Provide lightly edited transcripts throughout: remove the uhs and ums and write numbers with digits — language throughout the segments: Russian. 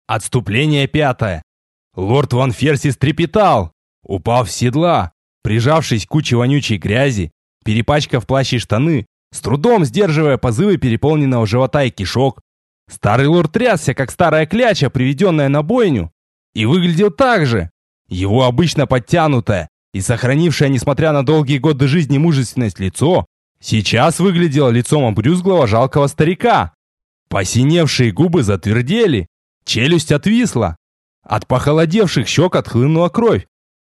Отступление 5. Лорд Ван Ферсис трепетал, упав с седла, прижавшись к куче вонючей грязи, перепачкав плащ и штаны, с трудом сдерживая позывы переполненного живота и кишок. Старый лорд трясся, как старая кляча, приведенная на бойню, и выглядел так же. Его обычно подтянутое и сохранившее, несмотря на долгие годы жизни, мужественность лицо, сейчас выглядело лицом обрюзглого жалкого старика. Посиневшие губы затвердели, челюсть отвисла, от похолодевших щек отхлынула кровь.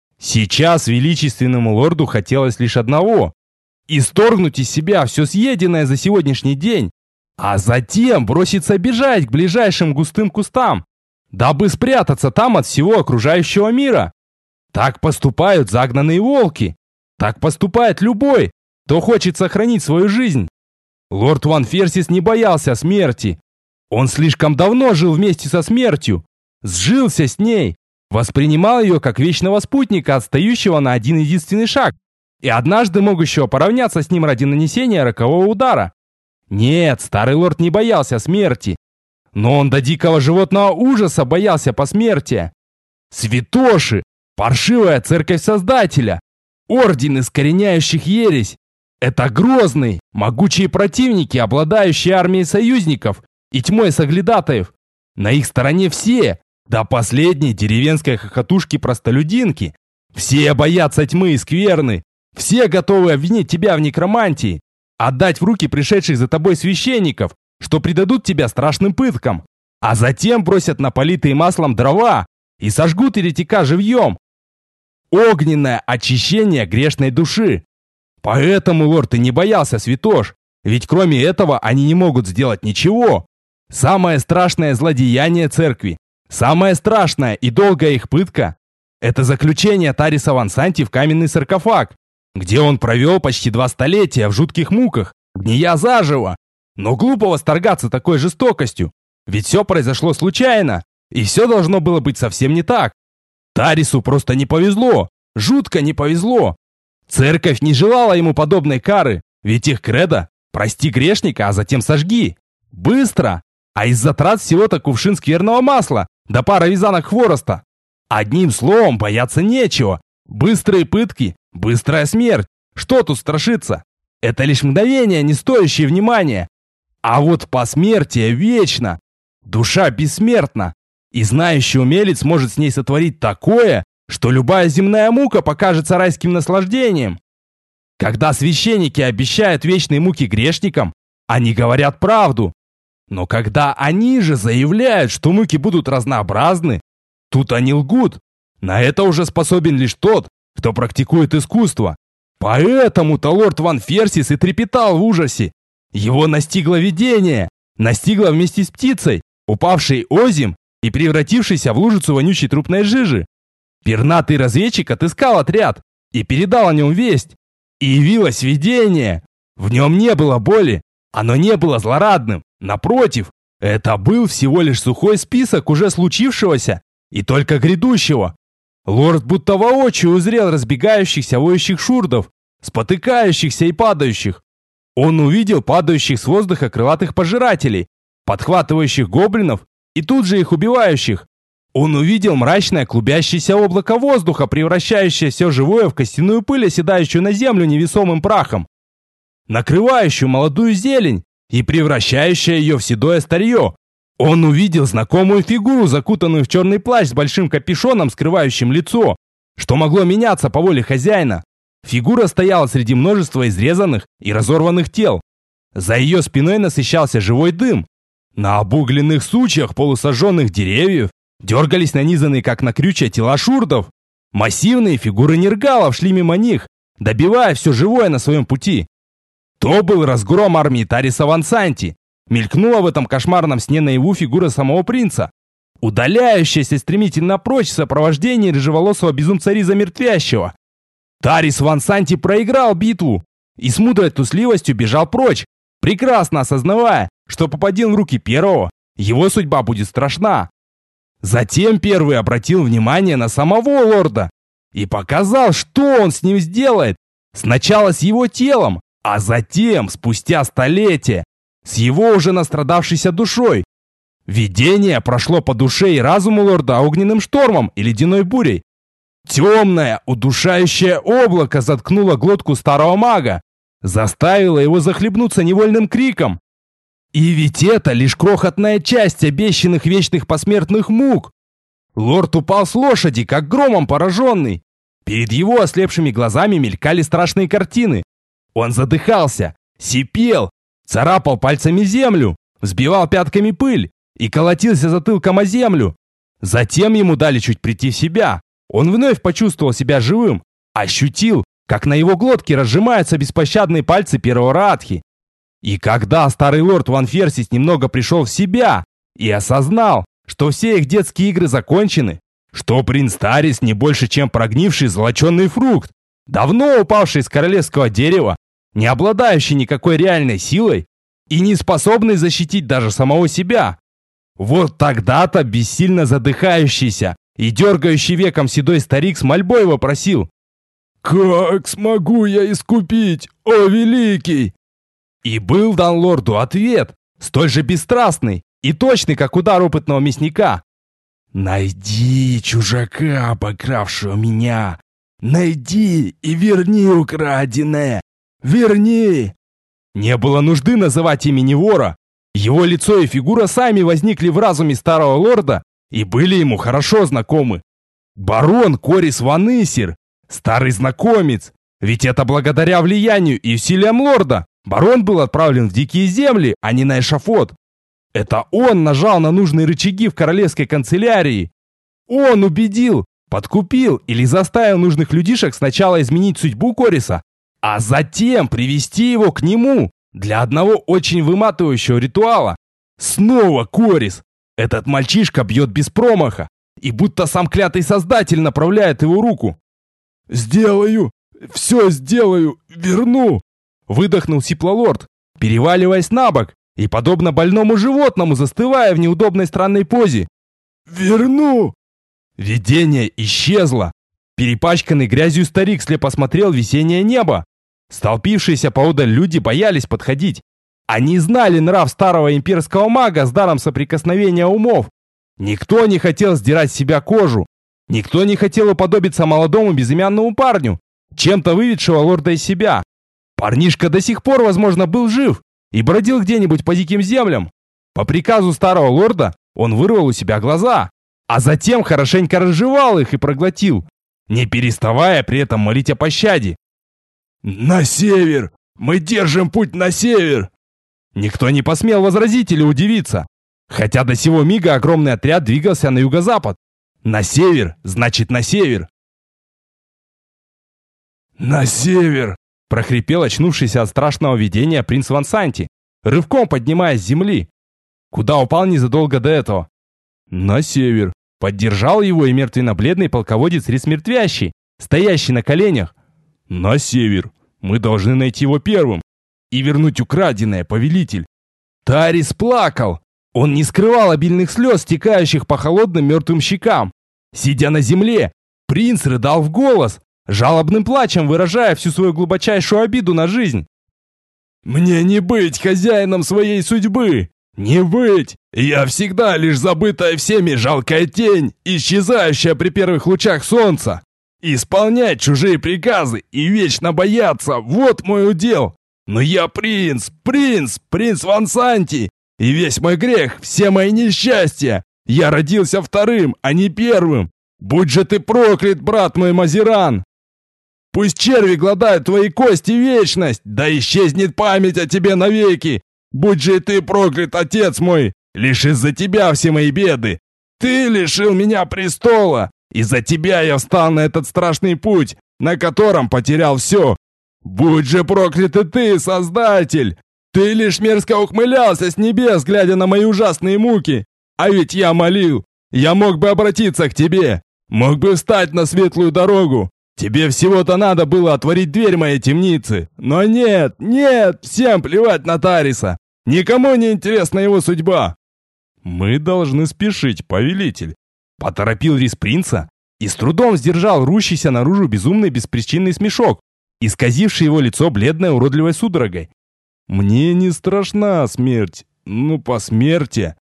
Сейчас величественному лорду хотелось лишь одного – исторгнуть из себя все съеденное за сегодняшний день, а затем броситься бежать к ближайшим густым кустам, дабы спрятаться там от всего окружающего мира. Так поступают загнанные волки, так поступает любой, кто хочет сохранить свою жизнь. Лорд Ван Ферсис не боялся смерти. Он слишком давно жил вместе со смертью, сжился с ней, воспринимал ее как вечного спутника, отстающего на один единственный шаг, и однажды могущего поравняться с ним ради нанесения рокового удара. Нет, старый лорд не боялся смерти, но он до дикого животного ужаса боялся посмертия. Святоши, паршивая церковь Создателя, орден искореняющих ересь – это грозные, могучие противники, обладающие армией союзников и тьмой соглядатаев. На их стороне все, до последней деревенской хохотушки-простолюдинки. Все боятся тьмы и скверны, все готовы обвинить тебя в некромантии, отдать в руки пришедших за тобой священников, что предадут тебя страшным пыткам, а затем бросят на политые маслом дрова и сожгут еретика живьем. Огненное очищение грешной души. Поэтому лорд и не боялся святош, ведь кроме этого они не могут сделать ничего. Самое страшное злодеяние церкви, самая страшная и долгая их пытка – это заключение Тариса Вансанти в каменный саркофаг, где он провел почти 2 столетия в жутких муках, гния заживо. Но глупо восторгаться такой жестокостью, ведь все произошло случайно, и все должно было быть совсем не так. Тарису просто не повезло, жутко не повезло. Церковь не желала ему подобной кары, ведь их кредо – прости грешника, а затем сожги. Быстро, а из затрат всего-то кувшин скверного масла, да пара вязанок хвороста. Одним словом, бояться нечего. Быстрые пытки, быстрая смерть. Что тут страшиться? Это лишь мгновение, не стоящее внимания. А вот посмертие вечно. Душа бессмертна. И знающий умелец может с ней сотворить такое, что любая земная мука покажется райским наслаждением. Когда священники обещают вечные муки грешникам, они говорят правду. Но когда они же заявляют, что муки будут разнообразны, тут они лгут. На это уже способен лишь тот, кто практикует искусство. Поэтому-то лорд Ван Ферсис и трепетал в ужасе. Его настигло видение, настигло вместе с птицей, упавшей озим и превратившейся в лужицу вонючей трупной жижи. Пернатый разведчик отыскал отряд и передал о нем весть. И явилось видение. В нем не было боли, оно не было злорадным. Напротив, это был всего лишь сухой список уже случившегося и только грядущего. Лорд будто воочию узрел разбегающихся воющих шурдов, спотыкающихся и падающих. Он увидел падающих с воздуха крылатых пожирателей, подхватывающих гоблинов и тут же их убивающих. Он увидел мрачное клубящееся облако воздуха, превращающее все живое в костяную пыль, оседающую на землю невесомым прахом, накрывающую молодую зелень и превращающее ее в седое старье. Он увидел знакомую фигуру, закутанную в черный плащ с большим капюшоном, скрывающим лицо, что могло меняться по воле хозяина. Фигура стояла среди множества изрезанных и разорванных тел. За ее спиной насыщался живой дым. На обугленных сучьях полусожженных деревьев дергались нанизанные, как на крючья, тела шурдов. Массивные фигуры нергалов шли мимо них, добивая все живое на своем пути. То был разгром армии Тариса Вансанти. Мелькнула в этом кошмарном сне наяву фигура самого принца, удаляющаяся стремительно прочь в сопровождении рыжеволосого безумца Риза Мертвящего. Тарис Вансанти проиграл битву и с мудрой трусливостью бежал прочь, прекрасно осознавая, что попадя в руки первого, его судьба будет страшна. Затем первый обратил внимание на самого лорда и показал, что он с ним сделает. Сначала с его телом, а затем, спустя столетия, с его уже настрадавшейся душой. Видение прошло по душе и разуму лорда огненным штормом и ледяной бурей. Темное, удушающее облако заткнуло глотку старого мага, заставило его захлебнуться невольным криком. И ведь это лишь крохотная часть обещанных вечных посмертных мук. Лорд упал с лошади, как громом пораженный. Перед его ослепшими глазами мелькали страшные картины. Он задыхался, сипел, царапал пальцами землю, взбивал пятками пыль и колотился затылком о землю. Затем ему дали чуть прийти в себя. Он вновь почувствовал себя живым, ощутил, как на его глотке разжимаются беспощадные пальцы первого Раатхи. И когда старый лорд Ван Ферсис немного пришел в себя и осознал, что все их детские игры закончены, что принц Тарис не больше, чем прогнивший золоченый фрукт, давно упавший с королевского дерева, не обладающий никакой реальной силой и не способный защитить даже самого себя. Вот тогда-то бессильно задыхающийся и дергающий веком седой старик с мольбой вопросил: «Как смогу я искупить, о великий?» И был дан лорду ответ, столь же бесстрастный и точный, как удар опытного мясника. «Найди чужака, обокравшего меня! Найди и верни украденное! Верни!» Не было нужды называть имени вора. Его лицо и фигура сами возникли в разуме старого лорда и были ему хорошо знакомы. Барон Корис Ван Исир, старый знакомец, ведь это благодаря влиянию и усилиям лорда барон был отправлен в дикие земли, а не на эшафот. Это он нажал на нужные рычаги в королевской канцелярии. Он убедил, подкупил или заставил нужных людишек сначала изменить судьбу Кориса, а затем привести его к нему для одного очень выматывающего ритуала. Снова Корис. Этот мальчишка бьет без промаха, и будто сам клятый создатель направляет его руку. «Сделаю! Все сделаю! Верну!» Выдохнул сиплолорд, переваливаясь на бок и, подобно больному животному, застывая в неудобной странной позе. «Верну!» Видение исчезло. Перепачканный грязью старик слепо смотрел в весеннее небо. Столпившиеся поодаль люди боялись подходить. Они знали нрав старого имперского мага с даром соприкосновения умов. Никто не хотел сдирать с себя кожу. Никто не хотел уподобиться молодому безымянному парню, чем-то выведшего лорда из себя. Парнишка до сих пор, возможно, был жив и бродил где-нибудь по диким землям. По приказу старого лорда он вырвал у себя глаза, а затем хорошенько разжевал их и проглотил, не переставая при этом молить о пощаде. «На север! Мы держим путь на север!» Никто не посмел возразить или удивиться, хотя до сего мига огромный отряд двигался на юго-запад. На север, значит на север. «На север!» – прохрипел очнувшийся от страшного видения принц Ван Санти, рывком поднимаясь с земли, куда упал незадолго до этого. «На север!» – поддержал его и мертвенно-бледный полководец Ресмертвящий, стоящий на коленях. «На север! Мы должны найти его первым и вернуть украденное, повелитель!» Тарис плакал. Он не скрывал обильных слез, стекающих по холодным мертвым щекам. Сидя на земле, принц рыдал в голос, жалобным плачем выражая всю свою глубочайшую обиду на жизнь. «Мне не быть хозяином своей судьбы! Не быть! Я всегда лишь забытая всеми жалкая тень, исчезающая при первых лучах солнца! Исполнять чужие приказы и вечно бояться — вот мой удел! Но я принц Ван Санти! И весь мой грех, все мои несчастья! Я родился вторым, а не первым! Будь же ты проклят, брат мой Мазиран! Пусть черви гладают твои кости вечность, да исчезнет память о тебе навеки! Будь же ты проклят, отец мой! Лишь из-за тебя все мои беды! Ты лишил меня престола! Из-за тебя я встал на этот страшный путь, на котором потерял все! Будь же проклят и ты, Создатель! Ты лишь мерзко ухмылялся с небес, глядя на мои ужасные муки. А ведь я молил. Я мог бы обратиться к тебе. Мог бы встать на светлую дорогу. Тебе всего-то надо было отворить дверь моей темницы. Но нет, всем плевать на Тариса. Никому не интересна его судьба. Мы должны спешить, повелитель. Поторопил Рис принца и с трудом сдержал рущийся наружу безумный беспричинный смешок, исказивший его лицо бледной уродливой судорогой. Мне не страшна смерть, по смерти.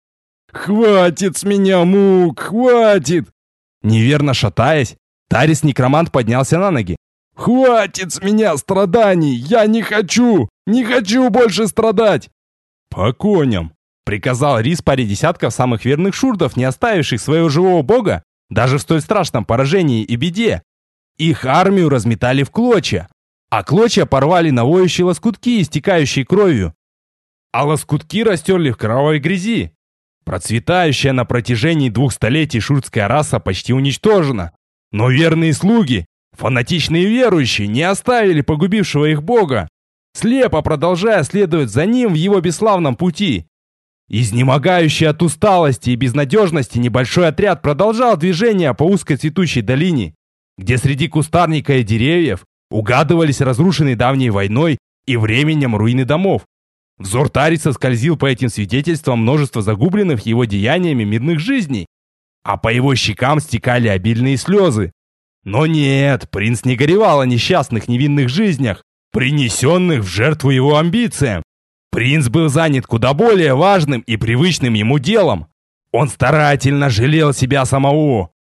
«Хватит с меня мук! Хватит!» Неверно шатаясь, Тарис-некромант поднялся на ноги. «Хватит с меня страданий! Я не хочу! Не хочу больше страдать!» «По коням!» — приказал Рис паре десятков самых верных шурдов, не оставивших своего живого бога даже в столь страшном поражении и беде. Их армию разметали в клочья, а клочья порвали на воющие лоскутки, истекающие кровью. А лоскутки растерли в кровавой грязи. Процветающая на протяжении 2 столетий шурдская раса почти уничтожена. Но верные слуги, фанатичные верующие, не оставили погубившего их бога, слепо продолжая следовать за ним в его бесславном пути. Изнемогающий от усталости и безнадежности небольшой отряд продолжал движение по узкой цветущей долине, где среди кустарника и деревьев угадывались разрушенные давней войной и временем руины домов. Взор Тариса скользил по этим свидетельствам множества загубленных его деяниями мирных жизней, а по его щекам стекали обильные слезы. Но нет, принц не горевал о несчастных невинных жизнях, принесенных в жертву его амбициям. Принц был занят куда более важным и привычным ему делом. Он старательно жалел себя самого,